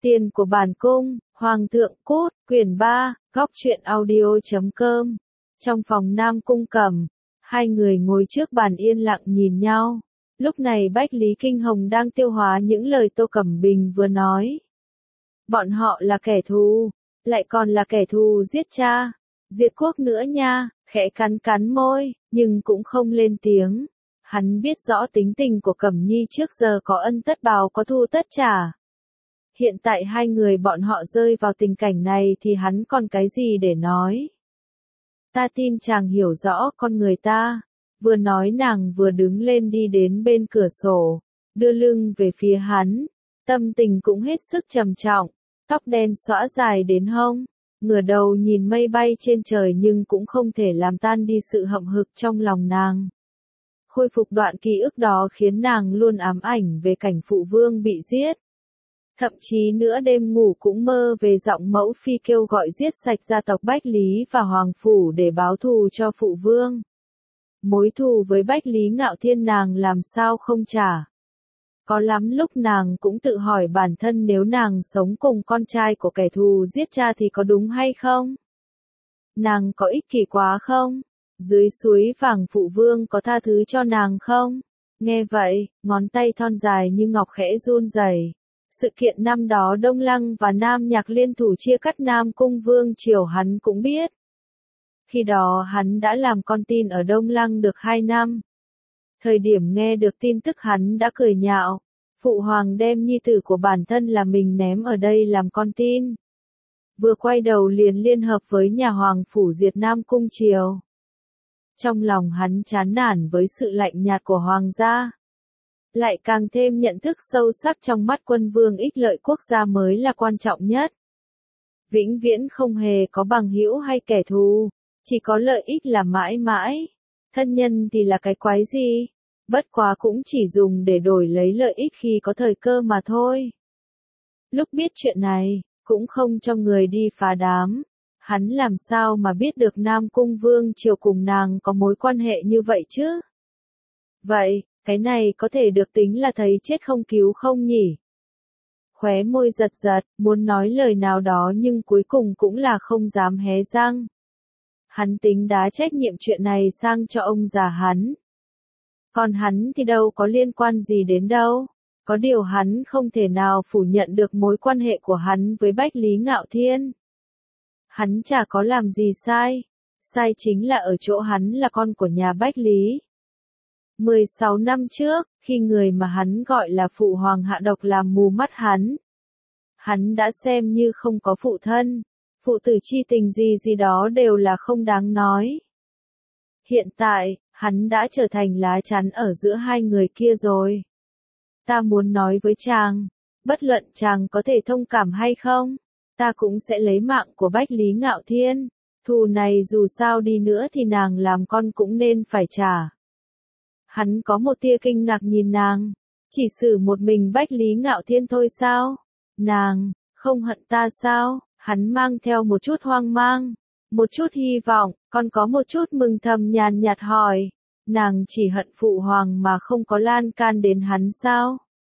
Tiền của bản cung, Hoàng thượng cút, quyển 3, góc truyện audio.com. Trong phòng Nam Cung Cẩm, hai người ngồi trước bàn yên lặng nhìn nhau. Lúc này Bách Lý Kinh Hồng đang tiêu hóa những lời Tô Cẩm Bình vừa nói. Bọn họ là kẻ thù, lại còn là kẻ thù giết cha, diệt quốc nữa nha, khẽ cắn cắn môi, nhưng cũng không lên tiếng. Hắn biết rõ tính tình của Cẩm Nhi trước giờ có ân tất báo có thù tất trả. Hiện tại hai người bọn họ rơi vào tình cảnh này thì hắn còn cái gì để nói. Ta tin chàng hiểu rõ con người ta. Vừa nói nàng vừa đứng lên đi đến bên cửa sổ, đưa lưng về phía hắn. Tâm tình cũng hết sức trầm trọng, tóc đen xõa dài đến hông, ngửa đầu nhìn mây bay trên trời nhưng cũng không thể làm tan đi sự hậm hực trong lòng nàng. Khôi phục đoạn ký ức đó khiến nàng luôn ám ảnh về cảnh phụ vương bị giết. Thậm chí nửa đêm ngủ cũng mơ về giọng mẫu phi kêu gọi giết sạch gia tộc Bách Lý và Hoàng Phủ để báo thù cho phụ vương. Mối thù với Bách Lý Ngạo Thiên nàng làm sao không trả. Có lắm lúc nàng cũng tự hỏi bản thân nếu nàng sống cùng con trai của kẻ thù giết cha thì có đúng hay không? Nàng có ích kỷ quá không? Dưới suối vàng phụ vương có tha thứ cho nàng không? Nghe vậy, ngón tay thon dài như ngọc khẽ run rẩy. Sự kiện năm đó Đông Lăng và Nam Nhạc liên thủ chia cắt Nam Cung Vương Triều hắn cũng biết. Khi đó hắn đã làm con tin ở Đông Lăng được 2 năm. Thời điểm nghe được tin tức hắn đã cười nhạo. Phụ hoàng đem nhi tử của bản thân là mình ném ở đây làm con tin. Vừa quay đầu liền liên hợp với nhà Hoàng Phủ diệt Nam Cung Triều. Trong lòng hắn chán nản với sự lạnh nhạt của hoàng gia. Lại càng thêm nhận thức sâu sắc trong mắt quân vương ích lợi quốc gia mới là quan trọng nhất. Vĩnh viễn không hề có bằng hữu hay kẻ thù, chỉ có lợi ích là mãi mãi. Thân nhân thì là cái quái gì? Bất quá cũng chỉ dùng để đổi lấy lợi ích khi có thời cơ mà thôi. Lúc biết chuyện này, cũng không cho người đi phá đám. Hắn làm sao mà biết được Nam Cung Vương Triều cùng nàng có mối quan hệ như vậy chứ? Vậy, cái này có thể được tính là thấy chết không cứu không nhỉ? Khóe môi giật giật, muốn nói lời nào đó nhưng cuối cùng cũng là không dám hé răng. Hắn tính đá trách nhiệm chuyện này sang cho ông già hắn. Còn hắn thì đâu có liên quan gì đến đâu. Có điều hắn không thể nào phủ nhận được mối quan hệ của hắn với Bách Lý Ngạo Thiên. Hắn chả có làm gì sai. Sai chính là ở chỗ hắn là con của nhà Bách Lý. 16 năm trước, khi người mà hắn gọi là phụ hoàng hạ độc làm mù mắt hắn. Hắn đã xem như không có phụ thân. Phụ tử chi tình gì gì đó đều là không đáng nói. Hiện tại, hắn đã trở thành lá chắn ở giữa hai người kia rồi. Ta muốn nói với chàng, bất luận chàng có thể thông cảm hay không, ta cũng sẽ lấy mạng của Bách Lý Ngạo Thiên. Thù này dù sao đi nữa thì nàng làm con cũng nên phải trả. Hắn có một tia kinh ngạc nhìn nàng. Chỉ xử một mình Bách Lý Ngạo Thiên thôi sao? Nàng, không hận ta sao? Hắn mang theo một chút hoang mang, một chút hy vọng, còn có một chút mừng thầm nhàn nhạt hỏi. Nàng chỉ hận phụ hoàng mà không có lan can đến hắn sao?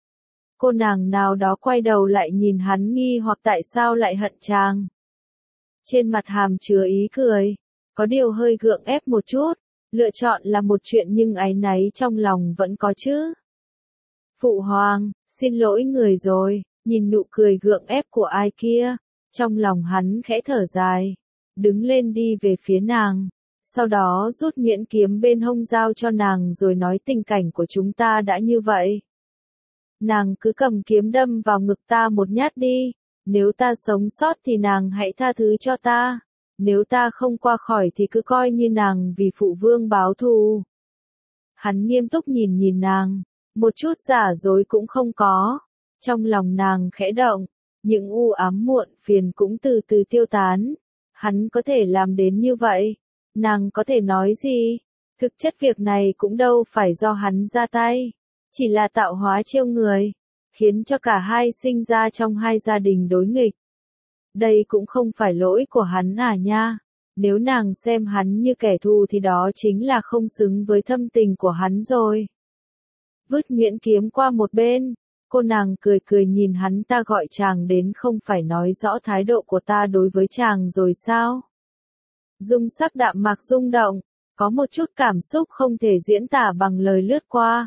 Cô nàng nào đó quay đầu lại nhìn hắn nghi hoặc tại sao lại hận chàng. Trên mặt hàm chứa ý cười, có điều hơi gượng ép một chút. Lựa chọn là một chuyện nhưng áy náy trong lòng vẫn có chứ. Phụ hoàng, xin lỗi người rồi, nhìn nụ cười gượng ép của ai kia. Trong lòng hắn khẽ thở dài, đứng lên đi về phía nàng, sau đó rút nhuyễn kiếm bên hông giao cho nàng rồi nói tình cảnh của chúng ta đã như vậy. Nàng cứ cầm kiếm đâm vào ngực ta một nhát đi, nếu ta sống sót thì nàng hãy tha thứ cho ta, nếu ta không qua khỏi thì cứ coi như nàng vì phụ vương báo thù. Hắn nghiêm túc nhìn nàng, một chút giả dối cũng không có, trong lòng nàng khẽ động. Những u ám muộn phiền cũng từ từ tiêu tán. Hắn có thể làm đến như vậy. Nàng có thể nói gì? Thực chất việc này cũng đâu phải do hắn ra tay. Chỉ là tạo hóa trêu người. Khiến cho cả hai sinh ra trong hai gia đình đối nghịch. Đây cũng không phải lỗi của hắn à nha. Nếu nàng xem hắn như kẻ thù thì đó chính là không xứng với thâm tình của hắn rồi. Vứt nhuyễn kiếm qua một bên. Cô nàng cười cười nhìn hắn, ta gọi chàng đến không phải nói rõ thái độ của ta đối với chàng rồi sao? Dung sắc đạm mạc rung động, có một chút cảm xúc không thể diễn tả bằng lời lướt qua.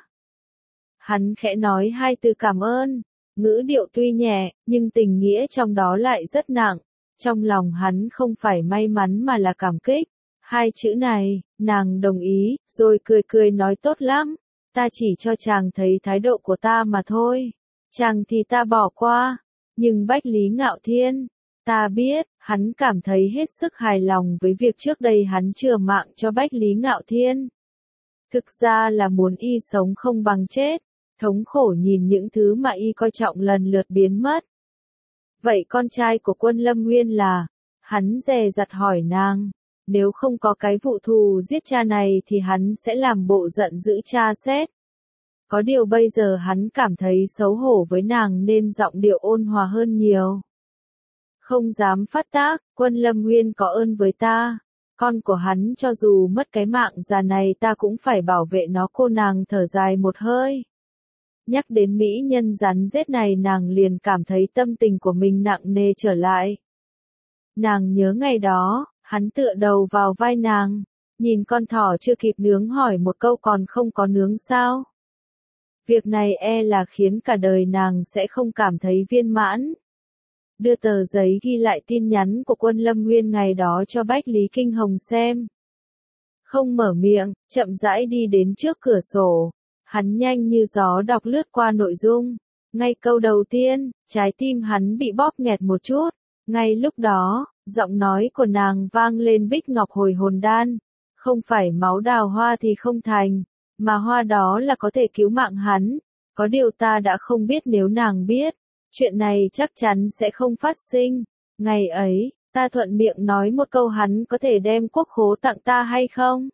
Hắn khẽ nói hai từ cảm ơn, ngữ điệu tuy nhẹ, nhưng tình nghĩa trong đó lại rất nặng. Trong lòng hắn không phải may mắn mà là cảm kích. Hai chữ này, nàng đồng ý, rồi cười cười nói tốt lắm. Ta chỉ cho chàng thấy thái độ của ta mà thôi. Chàng thì ta bỏ qua. Nhưng Bách Lý Ngạo Thiên, ta biết, hắn cảm thấy hết sức hài lòng với việc trước đây hắn chừa mạng cho Bách Lý Ngạo Thiên. Thực ra là muốn y sống không bằng chết, thống khổ nhìn những thứ mà y coi trọng lần lượt biến mất. Vậy con trai của Quân Lâm Nguyên là? Hắn dè dặt hỏi nàng. Nếu không có cái vụ thù giết cha này thì hắn sẽ làm bộ giận dữ tra xét. Có điều bây giờ hắn cảm thấy xấu hổ với nàng nên giọng điệu ôn hòa hơn nhiều. Không dám phát tác, Quân Lâm Nguyên có ơn với ta. Con của hắn cho dù mất cái mạng già này ta cũng phải bảo vệ nó. Cô nàng thở dài một hơi. Nhắc đến mỹ nhân rắn rết này nàng liền cảm thấy tâm tình của mình nặng nề trở lại. Nàng nhớ ngày đó, hắn tựa đầu vào vai nàng, nhìn con thỏ chưa kịp nướng hỏi một câu còn không có nướng sao. Việc này e là khiến cả đời nàng sẽ không cảm thấy viên mãn. Đưa tờ giấy ghi lại tin nhắn của Quân Lâm Nguyên ngày đó cho Bách Lý Kinh Hồng xem. Không mở miệng, chậm rãi đi đến trước cửa sổ. Hắn nhanh như gió đọc lướt qua nội dung. Ngay câu đầu tiên, trái tim hắn bị bóp nghẹt một chút. Ngay lúc đó, giọng nói của nàng vang lên Bích Ngọc hồi hồn đan. Không phải máu đào hoa thì không thành, mà hoa đó là có thể cứu mạng hắn. Có điều ta đã không biết nếu nàng biết, chuyện này chắc chắn sẽ không phát sinh. Ngày ấy, ta thuận miệng nói một câu hắn có thể đem quốc khố tặng ta hay không?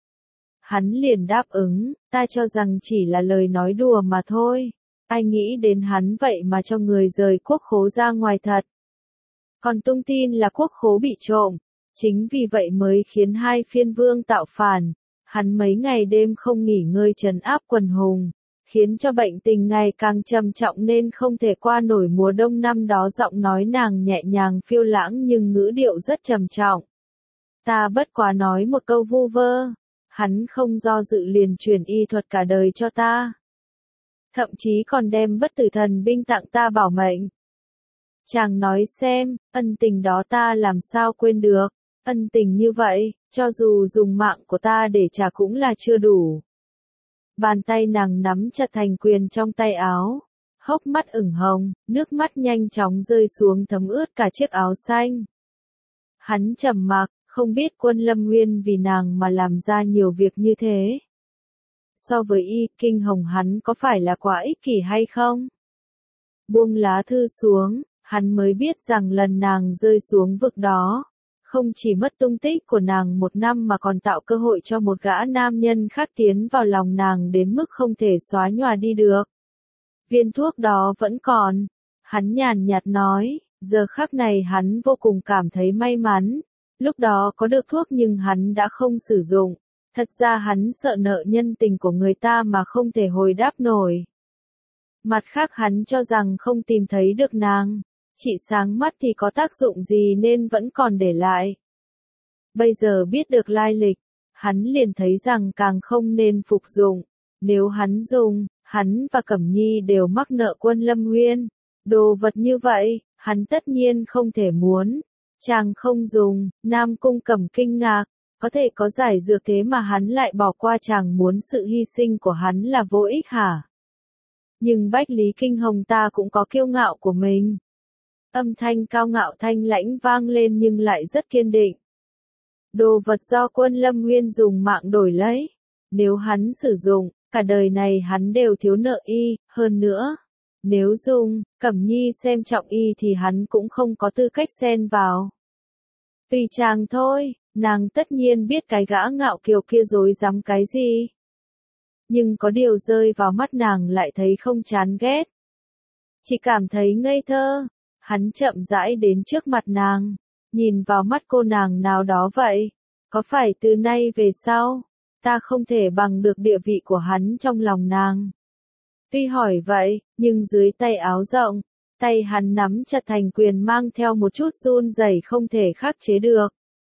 Hắn liền đáp ứng, ta cho rằng chỉ là lời nói đùa mà thôi. Ai nghĩ đến hắn vậy mà cho người rời quốc khố ra ngoài thật. Còn tung tin là quốc khố bị trộm. Chính vì vậy mới khiến hai phiên vương tạo phản. Hắn mấy ngày đêm không nghỉ ngơi trấn áp quần hùng, khiến cho bệnh tình ngày càng trầm trọng nên không thể qua nổi mùa đông năm đó. Giọng nói nàng nhẹ nhàng phiêu lãng nhưng ngữ điệu rất trầm trọng. Ta bất quá nói một câu vu vơ. Hắn không do dự liền truyền y thuật cả đời cho ta. Thậm chí còn đem bất tử thần binh tặng ta bảo mệnh. Chàng nói xem, ân tình đó ta làm sao quên được. Ân tình như vậy, cho dù dùng mạng của ta để trả cũng là chưa đủ. Bàn tay nàng nắm chặt thành quyền trong tay áo. Hốc mắt ửng hồng, nước mắt nhanh chóng rơi xuống thấm ướt cả chiếc áo xanh. Hắn trầm mặc, không biết Quân Lâm Nguyên vì nàng mà làm ra nhiều việc như thế. So với y, Kinh Hồng hắn có phải là quá ích kỷ hay không? Buông lá thư xuống, hắn mới biết rằng lần nàng rơi xuống vực đó, không chỉ mất tung tích của nàng một năm mà còn tạo cơ hội cho một gã nam nhân khác tiến vào lòng nàng đến mức không thể xóa nhòa đi được. Viên thuốc đó vẫn còn. Hắn nhàn nhạt nói, giờ khắc này hắn vô cùng cảm thấy may mắn. Lúc đó có được thuốc nhưng hắn đã không sử dụng. Thật ra hắn sợ nợ nhân tình của người ta mà không thể hồi đáp nổi. Mặt khác hắn cho rằng không tìm thấy được nàng. Chỉ sáng mắt thì có tác dụng gì nên vẫn còn để lại. Bây giờ biết được lai lịch, hắn liền thấy rằng càng không nên phục dụng. Nếu hắn dùng, hắn và Cẩm Nhi đều mắc nợ Quân Lâm Nguyên. Đồ vật như vậy, hắn tất nhiên không thể muốn. Chàng không dùng, Nam Cung Cẩm kinh ngạc. Có thể có giải dược thế mà hắn lại bỏ qua, chàng muốn sự hy sinh của hắn là vô ích hả? Nhưng Bách Lý Kinh Hồng ta cũng có kiêu ngạo của mình. Âm thanh cao ngạo thanh lãnh vang lên nhưng lại rất kiên định. Đồ vật do Quân Lâm Nguyên dùng mạng đổi lấy. Nếu hắn sử dụng, cả đời này hắn đều thiếu nợ y, hơn nữa. Nếu dùng, Cẩm Nhi xem trọng y thì hắn cũng không có tư cách xen vào. Tùy chàng thôi, nàng tất nhiên biết cái gã ngạo kiều kia dối dám cái gì. Nhưng có điều rơi vào mắt nàng lại thấy không chán ghét. Chỉ cảm thấy ngây thơ. Hắn chậm rãi đến trước mặt nàng, nhìn vào mắt cô nàng nào đó vậy. Có phải từ nay về sau, ta không thể bằng được địa vị của hắn trong lòng nàng. Tuy hỏi vậy, nhưng dưới tay áo rộng, tay hắn nắm chặt thành quyền mang theo một chút run rẩy không thể khắc chế được.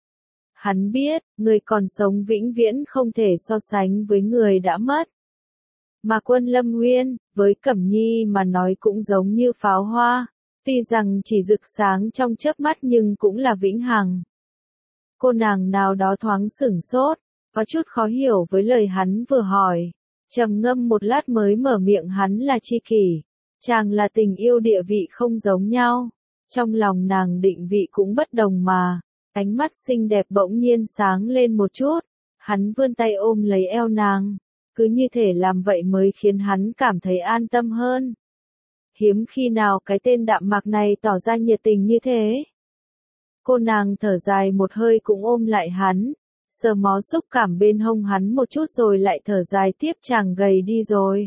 Hắn biết, người còn sống vĩnh viễn không thể so sánh với người đã mất. Mà Quân Lâm Nguyên, với Cẩm Nhi mà nói cũng giống như pháo hoa, tuy rằng chỉ rực sáng trong chớp mắt nhưng cũng là vĩnh hằng. Cô nàng nào đó thoáng sửng sốt, có chút khó hiểu với lời hắn vừa hỏi, trầm ngâm một lát mới mở miệng. Hắn là tri kỷ, chàng là tình yêu, địa vị không giống nhau, trong lòng nàng định vị cũng bất đồng mà. Ánh mắt xinh đẹp bỗng nhiên sáng lên một chút, hắn vươn tay ôm lấy eo nàng, cứ như thể làm vậy mới khiến hắn cảm thấy an tâm hơn. Hiếm khi nào cái tên đạm mạc này tỏ ra nhiệt tình như thế. Cô nàng thở dài một hơi cũng ôm lại hắn, sờ mó xúc cảm bên hông hắn một chút rồi lại thở dài tiếp. Chàng gầy đi rồi.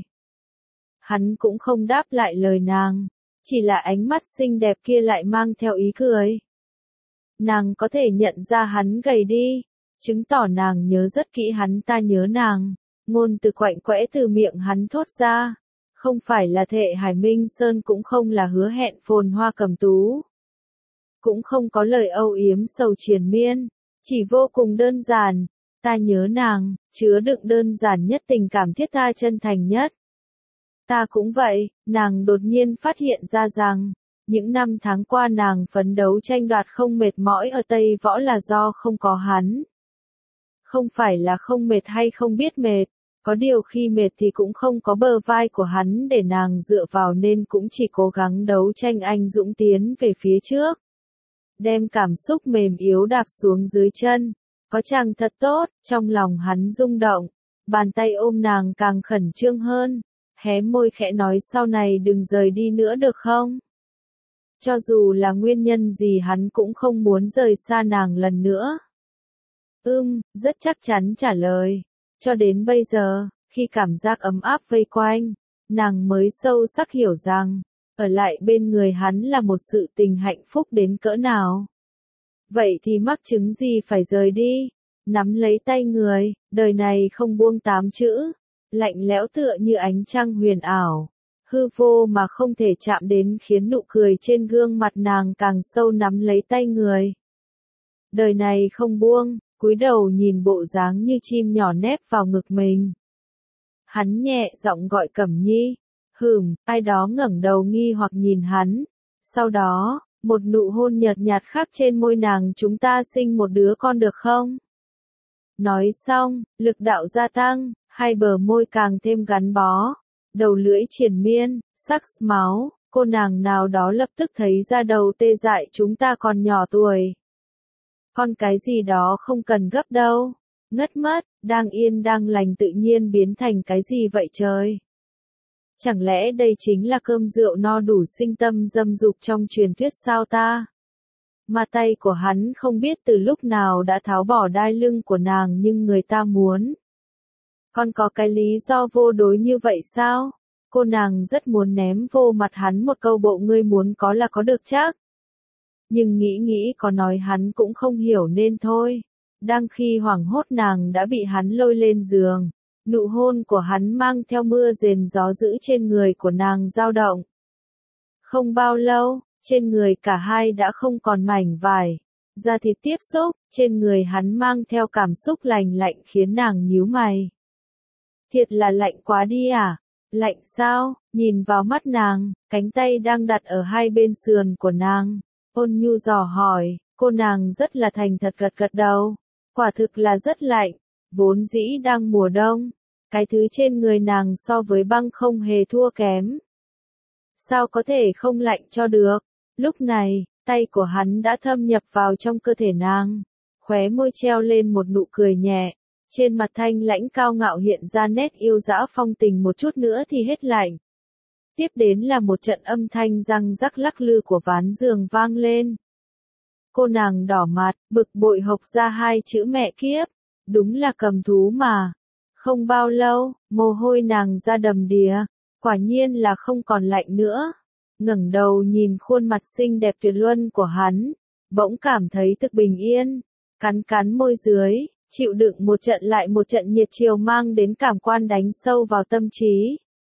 Hắn cũng không đáp lại lời nàng, chỉ là ánh mắt xinh đẹp kia lại mang theo ý cười. Nàng có thể nhận ra hắn gầy đi, chứng tỏ nàng nhớ rất kỹ hắn. Ta nhớ nàng, ngôn từ quạnh quẽ từ miệng hắn thốt ra, không phải là Thệ Hải Minh Sơn, cũng không là hứa hẹn phồn hoa cầm tú, cũng không có lời âu yếm sầu triền miên, chỉ vô cùng đơn giản. Ta nhớ nàng, chứa đựng đơn giản nhất tình cảm thiết tha chân thành nhất. Ta cũng vậy. Nàng đột nhiên phát hiện ra rằng, những năm tháng qua nàng phấn đấu tranh đoạt không mệt mỏi ở Tây Võ là do không có hắn. Không phải là không mệt hay không biết mệt, có điều khi mệt thì cũng không có bờ vai của hắn để nàng dựa vào nên cũng chỉ cố gắng đấu tranh anh dũng tiến về phía trước. Đem cảm xúc mềm yếu đạp xuống dưới chân. Có chàng thật tốt, trong lòng hắn rung động, bàn tay ôm nàng càng khẩn trương hơn, hé môi khẽ nói sau này đừng rời đi nữa được không? Cho dù là nguyên nhân gì hắn cũng không muốn rời xa nàng lần nữa. Rất chắc chắn trả lời. Cho đến bây giờ, khi cảm giác ấm áp vây quanh, nàng mới sâu sắc hiểu rằng, ở lại bên người hắn là một sự tình hạnh phúc đến cỡ nào. Vậy thì mắc chứng gì phải rời đi? Nắm lấy tay người, đời này không buông 8 chữ, lạnh lẽo tựa như ánh trăng huyền ảo. Hư vô mà không thể chạm đến khiến nụ cười trên gương mặt nàng càng sâu. Nắm lấy tay người. Đời này không buông, cúi đầu nhìn bộ dáng như chim nhỏ nép vào ngực mình. Hắn nhẹ giọng gọi Cẩm Nhi. Ai đó ngẩng đầu nghi hoặc nhìn hắn. Sau đó, một nụ hôn nhợt nhạt khắc trên môi nàng. Chúng ta sinh một đứa con được không? Nói xong, lực đạo gia tăng, hai bờ môi càng thêm gắn bó. Đầu lưỡi triền miên, sắc máu, cô nàng nào đó lập tức thấy da đầu tê dại. Chúng ta còn nhỏ tuổi. Con cái gì đó không cần gấp đâu. Ngất mất, đang yên đang lành tự nhiên biến thành cái gì vậy trời? Chẳng lẽ đây chính là cơm rượu no đủ sinh tâm dâm dục trong truyền thuyết sao ta? Mà tay của hắn không biết từ lúc nào đã tháo bỏ đai lưng của nàng nhưng người ta muốn. Còn có cái lý do vô đối như vậy sao? Cô nàng rất muốn ném vô mặt hắn một câu bộ ngươi muốn có là có được chắc. Nhưng nghĩ có nói hắn cũng không hiểu nên thôi. Đang khi hoảng hốt nàng đã bị hắn lôi lên giường. Nụ hôn của hắn mang theo mưa rền gió dữ trên người của nàng dao động. Không bao lâu, trên người cả hai đã không còn mảnh vải. Da thịt tiếp xúc, trên người hắn mang theo cảm xúc lành lạnh khiến nàng nhíu mày. Thiệt là lạnh quá đi à? Lạnh sao? Nhìn vào mắt nàng, cánh tay đang đặt ở hai bên sườn của nàng. Ôn nhu dò hỏi, cô nàng rất là thành thật gật gật đầu. Quả thực là rất lạnh, vốn dĩ đang mùa đông. Cái thứ trên người nàng so với băng không hề thua kém. Sao có thể không lạnh cho được? Lúc này, tay của hắn đã thâm nhập vào trong cơ thể nàng. Khóe môi treo lên một nụ cười nhẹ. Trên mặt thanh lãnh cao ngạo hiện ra nét yêu dã phong tình, một chút nữa thì hết lạnh. Tiếp đến là một trận âm thanh răng rắc lắc lư của ván giường vang lên. Cô nàng đỏ mặt, bực bội hộc ra hai chữ mẹ kiếp. Đúng là cầm thú mà. Không bao lâu, mồ hôi nàng ra đầm đìa. Quả nhiên là không còn lạnh nữa. Ngẩng đầu nhìn khuôn mặt xinh đẹp tuyệt luân của hắn. Bỗng cảm thấy thực bình yên. Cắn môi dưới. Chịu đựng một trận lại một trận nhiệt chiều mang đến cảm quan đánh sâu vào tâm trí.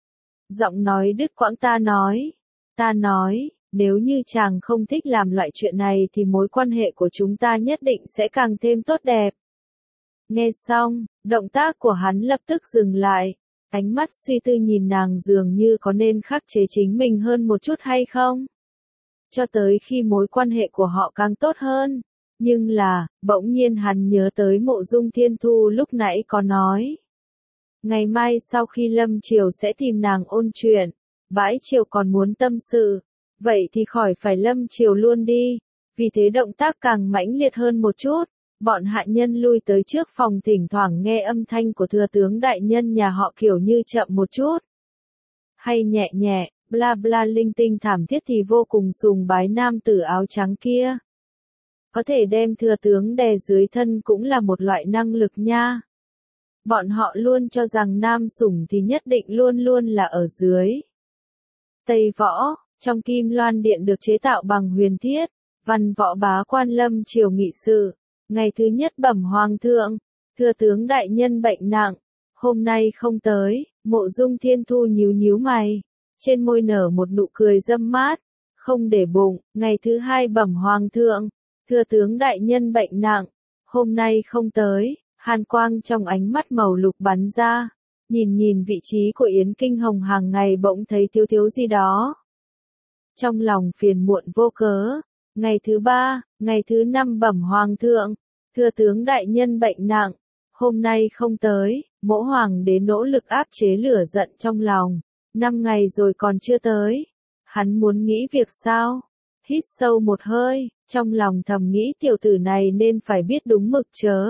Giọng nói đứt quãng. Ta nói, nếu như chàng không thích làm loại chuyện này thì mối quan hệ của chúng ta nhất định sẽ càng thêm tốt đẹp. Nghe xong, động tác của hắn lập tức dừng lại, ánh mắt suy tư nhìn nàng dường như có nên khắc chế chính mình hơn một chút hay không. Cho tới khi mối quan hệ của họ càng tốt hơn. Nhưng là, bỗng nhiên hắn nhớ tới Mộ Dung Thiên Thu lúc nãy có nói. Ngày mai sau khi Lâm Triều sẽ tìm nàng ôn chuyện, bãi triều còn muốn tâm sự, vậy thì khỏi phải Lâm Triều luôn đi. Vì thế động tác càng mãnh liệt hơn một chút, bọn hạ nhân lui tới trước phòng thỉnh thoảng nghe âm thanh của thừa tướng đại nhân nhà họ kiểu như chậm một chút. Hay nhẹ nhẹ, bla bla linh tinh thảm thiết thì vô cùng sùng bái nam tử áo trắng kia. Có thể đem thừa tướng đè dưới thân cũng là một loại năng lực nha. Bọn họ luôn cho rằng nam sủng thì nhất định luôn luôn là ở dưới. Tây Võ, trong Kim Loan Điện được chế tạo bằng huyền thiết, văn võ bá quan Lâm Triều nghị sự. Ngày thứ nhất bẩm hoàng thượng, thừa tướng đại nhân bệnh nặng, hôm nay không tới. Mộ Dung Thiên Thu nhíu nhíu mày, trên môi nở một nụ cười dâm mát, không để bụng. Ngày thứ hai bẩm hoàng thượng, thừa tướng đại nhân bệnh nặng, hôm nay không tới. Hàn quang trong ánh mắt màu lục bắn ra, nhìn vị trí của Yến Kinh Hồng hàng ngày bỗng thấy thiếu thiếu gì đó. Trong lòng phiền muộn vô cớ. Ngày thứ ba, ngày thứ năm bẩm hoàng thượng, thừa tướng đại nhân bệnh nặng, hôm nay không tới. Mỗ hoàng đế nỗ lực áp chế lửa giận trong lòng, 5 ngày rồi còn chưa tới. Hắn muốn nghỉ việc sao? Hít sâu một hơi, trong lòng thầm nghĩ tiểu tử này nên phải biết đúng mực chớ.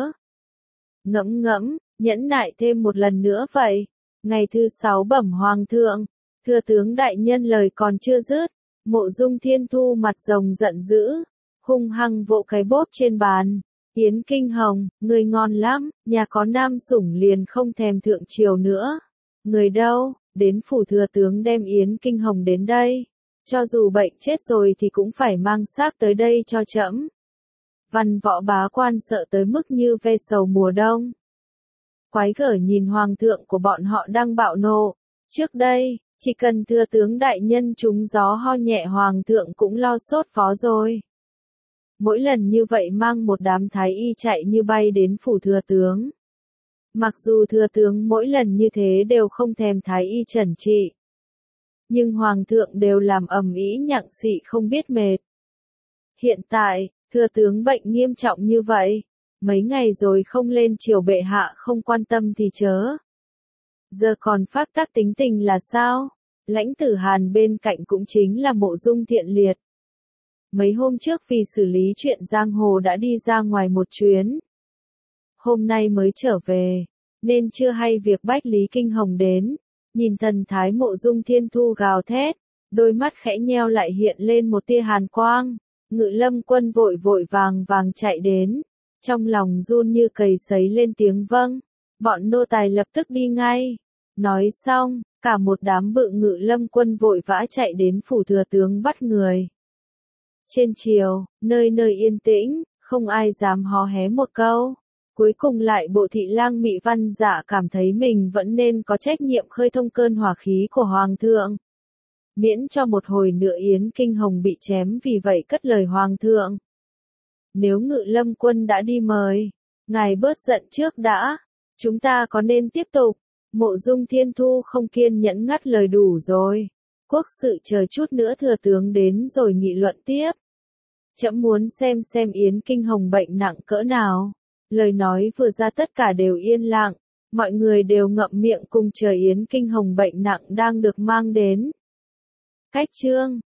Ngẫm, nhẫn nại thêm một lần nữa vậy. Ngày thứ 6 bẩm hoàng thượng, thừa tướng đại nhân lời còn chưa dứt, Mộ Dung Thiên Thu mặt rồng giận dữ, hung hăng vỗ cái bóp trên bàn. Yến Kinh Hồng, người ngon lắm, nhà có nam sủng liền không thèm thượng triều nữa. Người đâu, đến phủ thừa tướng đem Yến Kinh Hồng đến đây. Cho dù bệnh chết rồi thì cũng phải mang xác tới đây cho trẫm. Văn võ bá quan sợ tới mức như ve sầu mùa đông. Quái gở nhìn hoàng thượng của bọn họ đang bạo nộ. Trước đây, chỉ cần thừa tướng đại nhân trúng gió ho nhẹ hoàng thượng cũng lo sốt phó rồi. Mỗi lần như vậy mang một đám thái y chạy như bay đến phủ thừa tướng. Mặc dù thừa tướng mỗi lần như thế đều không thèm thái y chẩn trị. Nhưng hoàng thượng đều làm ầm ĩ nhặng xị không biết mệt. Hiện tại, thừa tướng bệnh nghiêm trọng như vậy. Mấy ngày rồi không lên triều bệ hạ không quan tâm thì chớ. Giờ còn phát tác tính tình là sao? Lãnh Tử Hàn bên cạnh cũng chính là Mộ Dung Thiện Liệt. Mấy hôm trước vì xử lý chuyện giang hồ đã đi ra ngoài một chuyến. Hôm nay mới trở về, nên chưa hay việc bách Lý Kinh Hồng đến. Nhìn thần thái Mộ Dung Thiên Thu gào thét, đôi mắt khẽ nheo lại hiện lên một tia hàn quang. Ngự Lâm Quân vội vàng chạy đến, trong lòng run như cầy sấy lên tiếng vâng. Bọn nô tài lập tức đi ngay. Nói xong, cả một đám bự Ngự Lâm Quân vội vã chạy đến phủ thừa tướng bắt người. Trên triều, nơi nơi yên tĩnh, không ai dám hó hé một câu. Cuối cùng lại bộ thị lang Mị Văn Dạ cảm thấy mình vẫn nên có trách nhiệm khơi thông cơn hỏa khí của hoàng thượng. Miễn cho một hồi nữa Yến Kinh Hồng bị chém, vì vậy cất lời hoàng thượng. Nếu Ngự Lâm Quân đã đi mời, ngài bớt giận trước đã, chúng ta có nên tiếp tục? Mộ Dung Thiên Thu không kiên nhẫn ngắt lời đủ rồi. Quốc sự chờ chút nữa thừa tướng đến rồi nghị luận tiếp. Trẫm muốn xem Yến Kinh Hồng bệnh nặng cỡ nào. Lời nói vừa ra tất cả đều yên lặng, mọi người đều ngậm miệng cùng chờ Yến Kinh Hồng bệnh nặng đang được mang đến. Cách chương